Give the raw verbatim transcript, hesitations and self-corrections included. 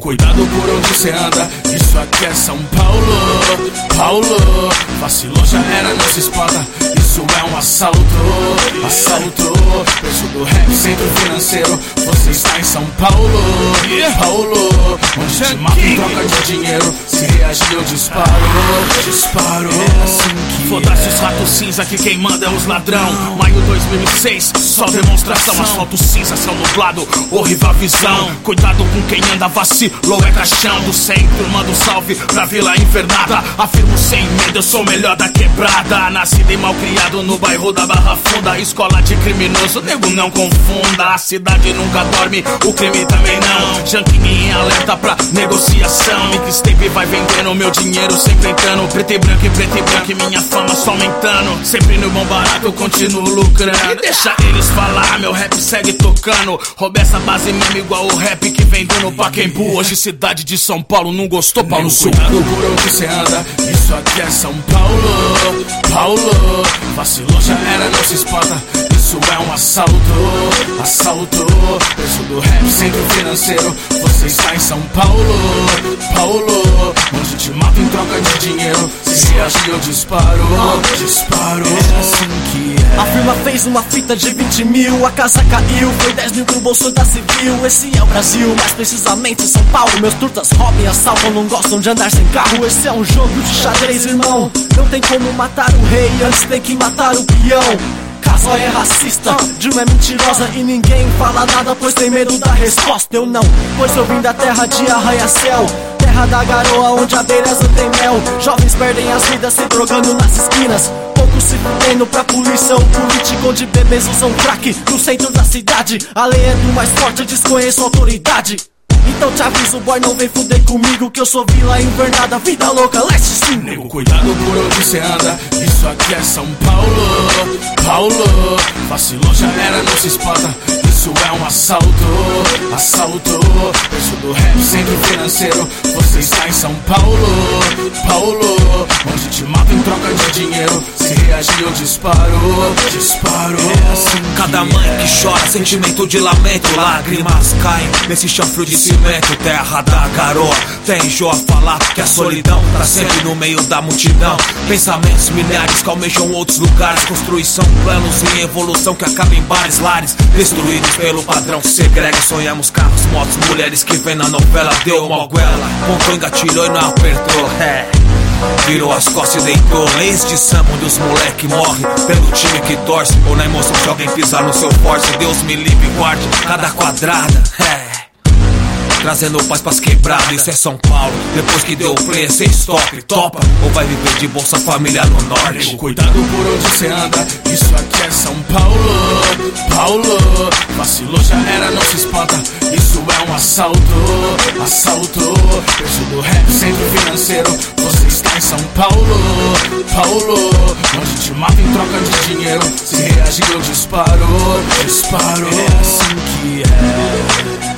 Cuidado por onde cê anda, isso aqui é São Paulo. Paulo, vacilou já era, não se espanta, isso é um assalto. Assalto, preço do rap, centro financeiro, você está em São Paulo. Paulo, onde te mata em troca de dinheiro, se reagir eu disparo. Disparo, é assim que foda-se os ratos cinza, que quem manda é os ladrão. Maio dois mil e seis, só demonstração. Asfalto cinza, céu nublado, horrível visão. Cuidado com quem anda, vacilou é caixão. Do centro, manda um salve pra Vila Invernada. Afirmo sem medo, eu sou o melhor da quebrada. Nascido e mal criado no bairro da Barra Funda. Escola de criminoso, nego não confunda. A cidade nunca dorme, o crime também não. Janquinho em alerta pra negociação. Mixtape vai vendendo, meu dinheiro sempre entrando. Preto e branco e preto e branco e minha fama só aumentando. Sempre no bom barato eu continuo lucrando. E deixa eles falar, meu rap segue tocando. Roubei essa base mesmo igual o rap que vem dando Pacaembu. Hoje cidade de São Paulo, não gostou, pau no sul. Cuidado por onde cê anda, isso aqui é São Paulo. Paulo, vacilou já era, não se espanta, isso é um assalto. Assalto, preço do rap, centro financeiro, você está em São Paulo. Paulo, onde te mato em troca de dinheiro, se reagir eu disparo. Disparo, é assim que é. A firma fez uma fita de vinte mil, a casa caiu, foi dez mil pro bolso da civil. Esse é o Brasil, mais precisamente São Paulo. Meus turtas roubam e assaltam, não gostam de andar sem carro. Esse é um jogo de xadrez, irmão. Não tem como matar o rei, antes tem que matar o peão. Caso é racista, Dilma é mentirosa e ninguém fala nada, pois tem medo da resposta. Eu não, pois eu vim da terra de arranha-céu, terra da garoa onde a beireza tem mel. Jovens perdem as vidas se drogando nas esquinas, poucos se fudendo pra polícia ou político, onde bebês usam crack no centro da cidade. A lei é do mais forte, eu desconheço a autoridade. Então te aviso, boy, não vem fuder comigo, que eu sou Vila Invernada, vida louca, leste sim. Nego, cuidado por onde cê anda, isso aqui é São Paulo. Paulo, vacilou já era, não se espanta, isso é um assalto. Assalto, preço do rap, centro financeiro, você está em São Paulo. Paulo, onde te mato em troca de dinheiro, se reagir eu disparo. Disparo, é assim que cada mãe que chora, sentimento de lamento, lágrimas caem nesse chão frio de cimento, terra da garoa. Tem enjoo a falar que a solidão tá sempre no meio da multidão. Pensamentos milhares que almejam outros lugares, construição, planos em evolução que acabam em bares, lares destruídos pelo padrão que segrega. Sonhamos carros, motos, mulheres que vem na novela. Deu uma goela, pontou, engatilhou e não apertou, é. Virou as costas e deitou. Leis de samba onde os moleque morre pelo time que torce, ou na emoção de alguém pisar no seu forte. Deus me livre e guarde cada quadrada, é. Trazendo paz pras quebradas, isso é São Paulo. Depois que deu o play, cê stop, topa, ou vai viver de Bolsa Família no norte. Cuidado por onde cê anda, isso aqui é São Paulo. Paulo, vacilou já era, não se espanta, isso é um assalto. Assalto, preço do rap, centro financeiro, você está em São Paulo. Paulo, onde te mato em troca de dinheiro, se reagir eu disparo. Disparo, é assim que é.